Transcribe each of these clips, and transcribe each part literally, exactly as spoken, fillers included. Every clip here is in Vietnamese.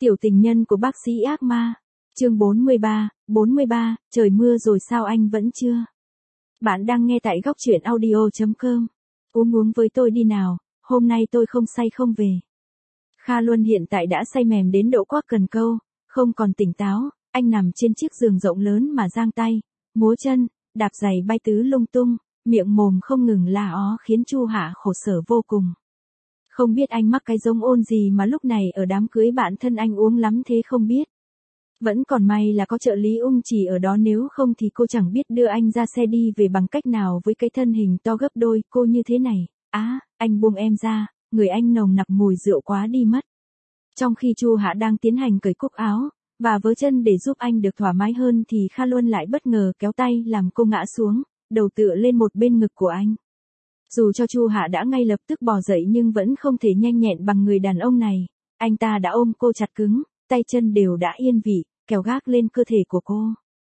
Tiểu tình nhân của bác sĩ ác ma. Chương bốn mươi ba, bốn mươi ba, trời mưa rồi sao anh vẫn chưa? Bạn đang nghe tại góc truyện audio chấm com. Uống uống với tôi đi nào, hôm nay tôi không say không về. Kha Luân hiện tại đã say mềm đến độ quắc cần câu, không còn tỉnh táo, anh nằm trên chiếc giường rộng lớn mà giang tay, múa chân, đạp giày bay tứ lung tung, miệng mồm không ngừng la ó khiến Chu Hạ khổ sở vô cùng. Không biết anh mắc cái giống ôn gì mà lúc này ở đám cưới bạn thân anh uống lắm thế không biết. Vẫn còn may là có trợ lý ung chỉ ở đó, nếu không thì cô chẳng biết đưa anh ra xe đi về bằng cách nào với cái thân hình to gấp đôi cô như thế này. Á, à, anh buông em ra, người anh nồng nặc mùi rượu quá đi mất. Trong khi Chu Hạ đang tiến hành cởi cúc áo và vớ chân để giúp anh được thoải mái hơn thì Kha Luân lại bất ngờ kéo tay làm cô ngã xuống, đầu tựa lên một bên ngực của anh. Dù cho Chu Hạ đã ngay lập tức bò dậy nhưng vẫn không thể nhanh nhẹn bằng người đàn ông này. Anh ta đã ôm cô chặt cứng, tay chân đều đã yên vị, kéo gác lên cơ thể của cô.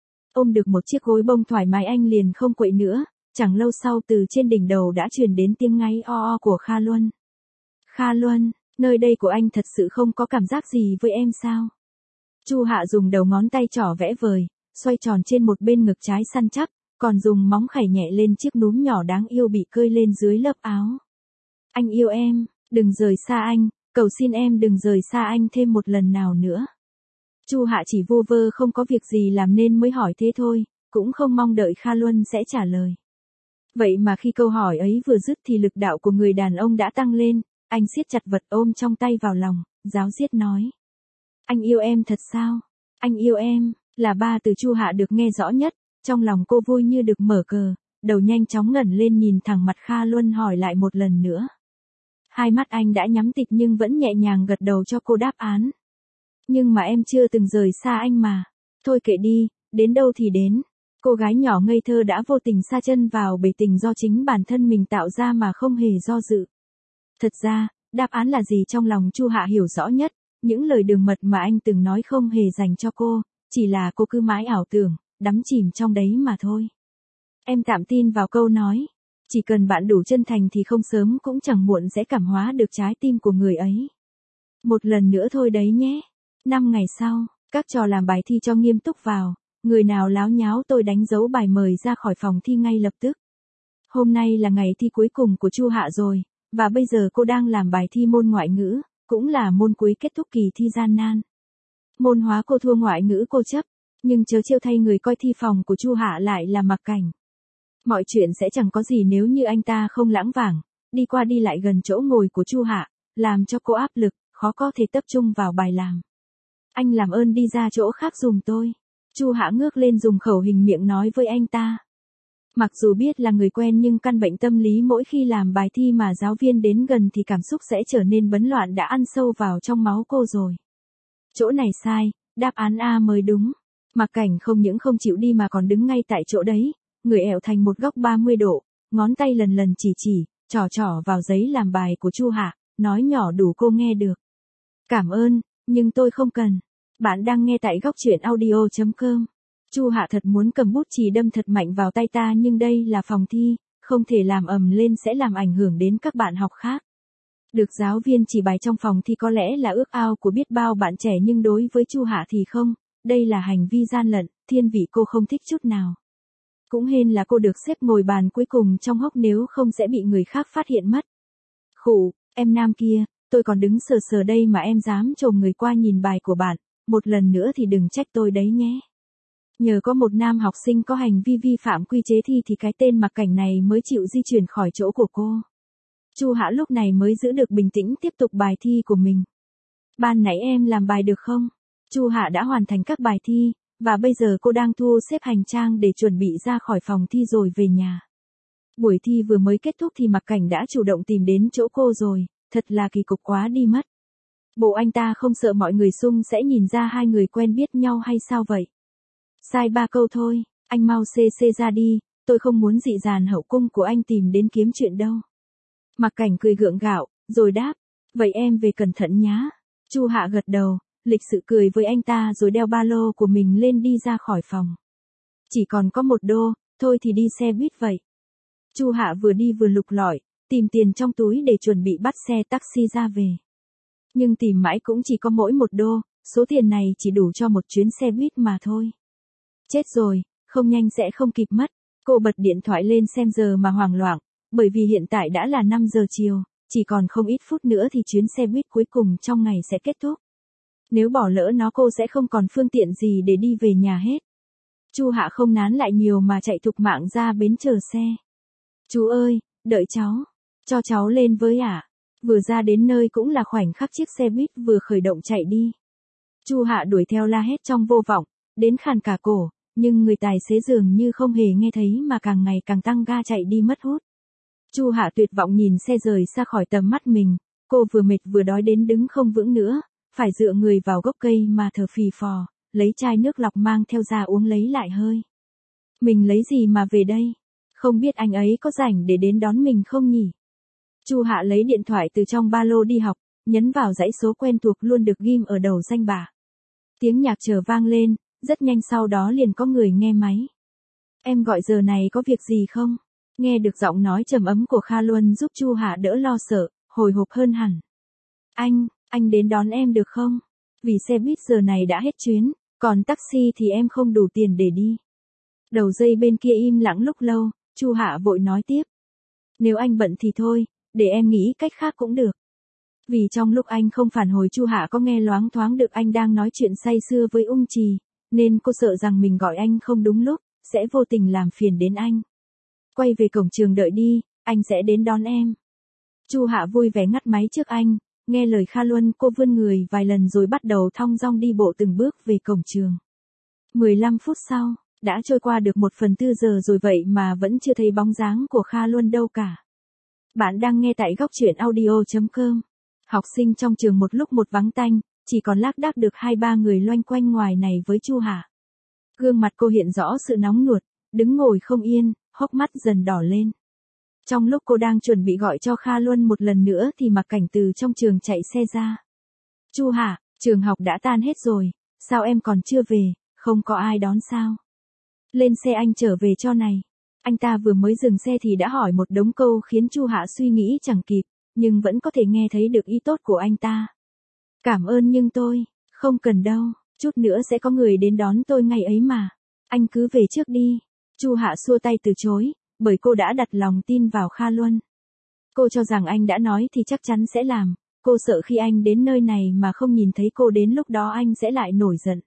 Ôm được một chiếc gối bông thoải mái anh liền không quậy nữa, chẳng lâu sau từ trên đỉnh đầu đã truyền đến tiếng ngáy o o của Kha Luân. Kha Luân, nơi đây của anh thật sự không có cảm giác gì với em sao? Chu Hạ dùng đầu ngón tay trỏ vẽ vời, xoay tròn trên một bên ngực trái săn chắc, còn dùng móng khẩy nhẹ lên chiếc núm nhỏ đáng yêu bị cơi lên dưới lớp áo. Anh yêu em, đừng rời xa anh, cầu xin em đừng rời xa anh thêm một lần nào nữa. Chu Hạ chỉ vu vơ không có việc gì làm nên mới hỏi thế thôi, cũng không mong đợi Kha Luân sẽ trả lời. Vậy mà khi câu hỏi ấy vừa dứt thì lực đạo của người đàn ông đã tăng lên, anh siết chặt vật ôm trong tay vào lòng, ráo riết nói. Anh yêu em thật sao? Anh yêu em, là ba từ Chu Hạ được nghe rõ nhất, trong lòng cô vui như được mở cờ, đầu nhanh chóng ngẩng lên nhìn thẳng mặt Kha Luân hỏi lại một lần nữa. Hai mắt anh đã nhắm tịt nhưng vẫn nhẹ nhàng gật đầu cho cô đáp án. Nhưng mà em chưa từng rời xa anh mà. Thôi kệ đi, đến đâu thì đến. Cô gái nhỏ ngây thơ đã vô tình sa chân vào bể tình do chính bản thân mình tạo ra mà không hề do dự. Thật ra, đáp án là gì trong lòng Chu Hạ hiểu rõ nhất, những lời đường mật mà anh từng nói không hề dành cho cô, chỉ là cô cứ mãi ảo tưởng, đắm chìm trong đấy mà thôi. Em tạm tin vào câu nói, chỉ cần bạn đủ chân thành thì không sớm cũng chẳng muộn sẽ cảm hóa được trái tim của người ấy. Một lần nữa thôi đấy nhé. Năm ngày sau, các trò làm bài thi cho nghiêm túc vào, người nào láo nháo tôi đánh dấu bài mời ra khỏi phòng thi ngay lập tức. Hôm nay là ngày thi cuối cùng của Chu Hạ rồi, và bây giờ cô đang làm bài thi môn ngoại ngữ, cũng là môn cuối kết thúc kỳ thi gian nan. Môn hóa cô thua, ngoại ngữ cô chấp, nhưng chớ trêu thay người coi thi phòng của Chu Hạ lại là Mặc Cảnh. Mọi chuyện sẽ chẳng có gì nếu như anh ta không lãng vảng, đi qua đi lại gần chỗ ngồi của Chu Hạ, làm cho cô áp lực, khó có thể tập trung vào bài làm. Anh làm ơn đi ra chỗ khác giùm tôi. Chu Hạ ngước lên dùng khẩu hình miệng nói với anh ta. Mặc dù biết là người quen nhưng căn bệnh tâm lý mỗi khi làm bài thi mà giáo viên đến gần thì cảm xúc sẽ trở nên bấn loạn đã ăn sâu vào trong máu cô rồi. Chỗ này sai, đáp án A mới đúng. Mặc Cảnh không những không chịu đi mà còn đứng ngay tại chỗ đấy, người ẹo thành một góc ba mươi độ, ngón tay lần lần chỉ chỉ, trỏ trỏ vào giấy làm bài của Chu Hạ, nói nhỏ đủ cô nghe được. Cảm ơn, nhưng tôi không cần. Bạn đang nghe tại góc truyện audio chấm com. Chu Hạ thật muốn cầm bút chì đâm thật mạnh vào tay ta nhưng đây là phòng thi, không thể làm ầm lên sẽ làm ảnh hưởng đến các bạn học khác. Được giáo viên chỉ bài trong phòng thi có lẽ là ước ao của biết bao bạn trẻ nhưng đối với Chu Hạ thì không, đây là hành vi gian lận, thiên vị cô không thích chút nào. Cũng hên là cô được xếp ngồi bàn cuối cùng trong hốc nếu không sẽ bị người khác phát hiện mất. Khụ, em nam kia, tôi còn đứng sờ sờ đây mà em dám chồm người qua nhìn bài của bạn, một lần nữa thì đừng trách tôi đấy nhé. Nhờ có một nam học sinh có hành vi vi phạm quy chế thi thì cái tên Mặc Cảnh này mới chịu di chuyển khỏi chỗ của cô. Chu Hạ lúc này mới giữ được bình tĩnh tiếp tục bài thi của mình. Ban nãy em làm bài được không? Chu Hạ đã hoàn thành các bài thi, và bây giờ cô đang thu xếp hành trang để chuẩn bị ra khỏi phòng thi rồi về nhà. Buổi thi vừa mới kết thúc thì Mặc Cảnh đã chủ động tìm đến chỗ cô rồi, thật là kỳ cục quá đi mất. Bộ anh ta không sợ mọi người xung sẽ nhìn ra hai người quen biết nhau hay sao vậy? Sai ba câu thôi, anh mau xê xê ra đi, tôi không muốn dị dàn hậu cung của anh tìm đến kiếm chuyện đâu. Mặc Cảnh cười gượng gạo, rồi đáp, vậy em về cẩn thận nhá. Chu Hạ gật đầu, lịch sự cười với anh ta rồi đeo ba lô của mình lên đi ra khỏi phòng. Chỉ còn có một đô, thôi thì đi xe buýt vậy. Chu Hạ vừa đi vừa lục lọi, tìm tiền trong túi để chuẩn bị bắt xe taxi ra về. Nhưng tìm mãi cũng chỉ có mỗi một đô, Số tiền này chỉ đủ cho một chuyến xe buýt mà thôi. Chết rồi, không nhanh sẽ không kịp mất. Cô bật điện thoại lên xem giờ mà hoảng loạn, bởi vì hiện tại đã là năm giờ chiều, chỉ còn không ít phút nữa thì chuyến xe buýt cuối cùng trong ngày sẽ kết thúc. Nếu bỏ lỡ nó cô sẽ không còn phương tiện gì để đi về nhà hết. Chu Hạ không nán lại nhiều mà chạy thục mạng ra bến chờ xe. Chú ơi, đợi cháu, cho cháu lên với ạ. À. Vừa ra đến nơi cũng là khoảnh khắc chiếc xe buýt vừa khởi động chạy đi. Chu Hạ đuổi theo la hét trong vô vọng, đến khàn cả cổ, nhưng người tài xế dường như không hề nghe thấy mà càng ngày càng tăng ga chạy đi mất hút. Chu Hạ tuyệt vọng nhìn xe rời xa khỏi tầm mắt mình, cô vừa mệt vừa đói đến đứng không vững nữa, phải dựa người vào gốc cây mà thở phì phò, lấy chai nước lọc mang theo ra uống lấy lại hơi. Mình lấy gì mà về đây? Không biết anh ấy có rảnh để đến đón mình không nhỉ? Chu Hạ lấy điện thoại từ trong ba lô đi học, nhấn vào dãy số quen thuộc luôn được ghim ở đầu danh bạ. Tiếng nhạc chờ vang lên, rất nhanh sau đó liền có người nghe máy. Em gọi giờ này có việc gì không? Nghe được giọng nói trầm ấm của Kha Luân giúp Chu Hạ đỡ lo sợ, hồi hộp hơn hẳn. Anh, anh đến đón em được không? Vì xe buýt giờ này đã hết chuyến, còn taxi thì em không đủ tiền để đi. Đầu dây bên kia im lặng lúc lâu, Chu Hạ vội nói tiếp. Nếu anh bận thì thôi, để em nghĩ cách khác cũng được. Vì trong lúc anh không phản hồi Chu Hạ có nghe loáng thoáng được anh đang nói chuyện say sưa với Ung Trì, nên cô sợ rằng mình gọi anh không đúng lúc, sẽ vô tình làm phiền đến anh. Quay về cổng trường đợi đi, anh sẽ đến đón em. Chu Hạ vui vẻ ngắt máy trước anh, nghe lời Kha Luân cô vươn người vài lần rồi bắt đầu thong dong đi bộ từng bước về cổng trường. mười lăm phút sau, đã trôi qua được một phần tư giờ rồi vậy mà vẫn chưa thấy bóng dáng của Kha Luân đâu cả. Bạn đang nghe tại góc truyện audio chấm com. Học sinh trong trường một lúc một vắng tanh, chỉ còn lác đác được hai ba người loanh quanh ngoài này với Chu Hạ. Gương mặt cô hiện rõ sự nóng nuột, đứng ngồi không yên, hốc mắt dần đỏ lên. Trong lúc cô đang chuẩn bị gọi cho Kha Luân một lần nữa thì Mặc Cảnh từ trong trường chạy xe ra. Chu Hạ, trường học đã tan hết rồi, sao em còn chưa về, không có ai đón sao? Lên xe anh trở về cho này. Anh ta vừa mới dừng xe thì đã hỏi một đống câu khiến Chu Hạ suy nghĩ chẳng kịp, nhưng vẫn có thể nghe thấy được ý tốt của anh ta. Cảm ơn nhưng tôi, không cần đâu, chút nữa sẽ có người đến đón tôi ngày ấy mà. Anh cứ về trước đi. Chu Hạ xua tay từ chối, bởi cô đã đặt lòng tin vào Kha Luân. Cô cho rằng anh đã nói thì chắc chắn sẽ làm, cô sợ khi anh đến nơi này mà không nhìn thấy cô đến lúc đó anh sẽ lại nổi giận.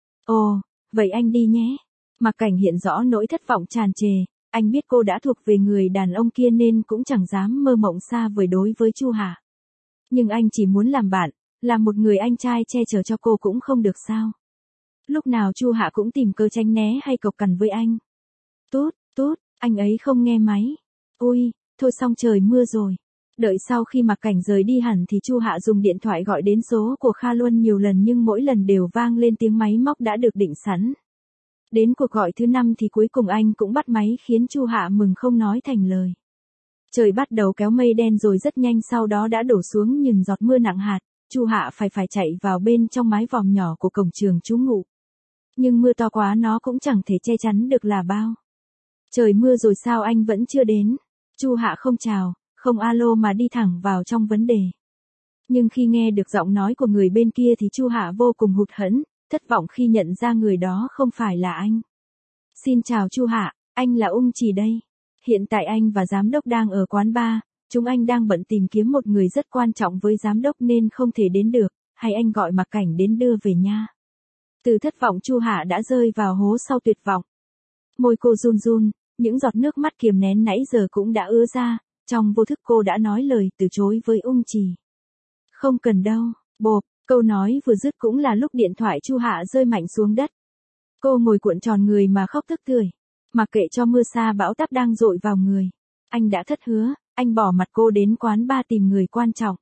Ồ, vậy anh đi nhé. Mặc Cảnh hiện rõ nỗi thất vọng tràn trề, anh biết cô đã thuộc về người đàn ông kia nên cũng chẳng dám mơ mộng xa vời đối với Chu Hạ. Nhưng anh chỉ muốn làm bạn, làm một người anh trai che chở cho cô cũng không được sao. Lúc nào Chu Hạ cũng tìm cơ tránh né hay cộc cằn với anh. Tút, tút, anh ấy không nghe máy. Ôi, thôi xong trời mưa rồi. Đợi sau khi Mặc Cảnh rời đi hẳn thì Chu Hạ dùng điện thoại gọi đến số của Kha Luân nhiều lần nhưng mỗi lần đều vang lên tiếng máy móc đã được định sẵn. Đến cuộc gọi thứ năm thì cuối cùng anh cũng bắt máy khiến Chu Hạ mừng không nói thành lời. Trời bắt đầu kéo mây đen rồi rất nhanh sau đó đã đổ xuống những giọt mưa nặng hạt, Chu Hạ phải phải chạy vào bên trong mái vòm nhỏ của cổng trường trú ngụ. Nhưng mưa to quá nó cũng chẳng thể che chắn được là bao. Trời mưa rồi sao anh vẫn chưa đến? Chu Hạ không chào, không alo mà đi thẳng vào trong vấn đề. Nhưng khi nghe được giọng nói của người bên kia thì Chu Hạ vô cùng hụt hẫng, thất vọng khi nhận ra người đó không phải là anh. Xin chào Chu Hạ, anh là Ung Trì đây. Hiện tại anh và giám đốc đang ở quán bar, chúng anh đang bận tìm kiếm một người rất quan trọng với giám đốc nên không thể đến được, hay anh gọi Mặc Cảnh đến đưa về nha. Từ thất vọng Chu Hạ đã rơi vào hố sau tuyệt vọng. Môi cô run run, những giọt nước mắt kiềm nén nãy giờ cũng đã ứa ra, trong vô thức cô đã nói lời từ chối với Ung Trì. Không cần đâu, bộp, câu nói vừa dứt cũng là lúc điện thoại Chu Hạ rơi mạnh xuống đất. Cô ngồi cuộn tròn người mà khóc tức tưởi, mặc kệ cho mưa sa bão táp đang dội vào người. Anh đã thất hứa, anh bỏ mặt cô đến quán bar tìm người quan trọng.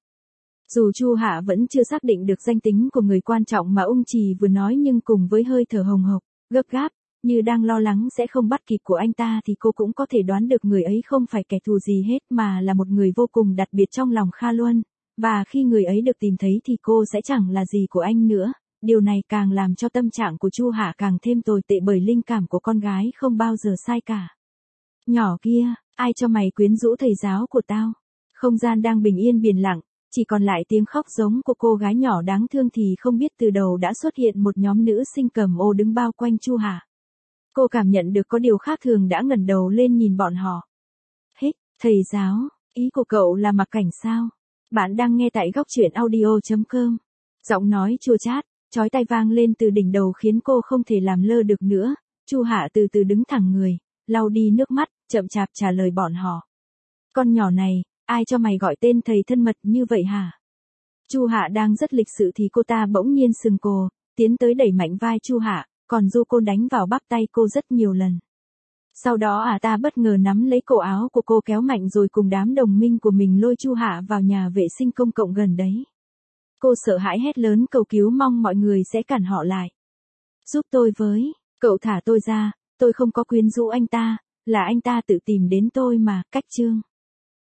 Dù Chu Hạ vẫn chưa xác định được danh tính của người quan trọng mà Ung Trì vừa nói nhưng cùng với hơi thở hồng hộc, gấp gáp, như đang lo lắng sẽ không bắt kịp của anh ta thì cô cũng có thể đoán được người ấy không phải kẻ thù gì hết mà là một người vô cùng đặc biệt trong lòng Kha Luân, và khi người ấy được tìm thấy thì cô sẽ chẳng là gì của anh nữa. Điều này càng làm cho tâm trạng của Chu Hạ càng thêm tồi tệ bởi linh cảm của con gái không bao giờ sai cả. Nhỏ kia, ai cho mày quyến rũ thầy giáo của tao? Không gian đang bình yên biển lặng, chỉ còn lại tiếng khóc giống của cô gái nhỏ đáng thương thì không biết từ đầu đã xuất hiện một nhóm nữ sinh cầm ô đứng bao quanh Chu Hạ. Cô cảm nhận được có điều khác thường đã ngẩng đầu lên nhìn bọn họ. Hích, thầy giáo, ý của cậu là mặc cảnh sao? Bạn đang nghe tại góc truyện audio chấm com. Giọng nói chua chát, chói tai vang lên từ đỉnh đầu khiến cô không thể làm lơ được nữa. Chu Hạ từ từ đứng thẳng người, lau đi nước mắt, chậm chạp trả lời bọn họ. Con nhỏ này, ai cho mày gọi tên thầy thân mật như vậy hả? Chu Hạ đang rất lịch sự thì cô ta bỗng nhiên sừng cồ, tiến tới đẩy mạnh vai Chu Hạ, còn du cô đánh vào bắp tay cô rất nhiều lần. Sau đó à ta bất ngờ nắm lấy cổ áo của cô kéo mạnh rồi cùng đám đồng minh của mình lôi Chu Hạ vào nhà vệ sinh công cộng gần đấy. Cô sợ hãi hét lớn cầu cứu mong mọi người sẽ cản họ lại. Giúp tôi với, cậu thả tôi ra, tôi không có quyến rũ anh ta, là anh ta tự tìm đến tôi mà, cách chương.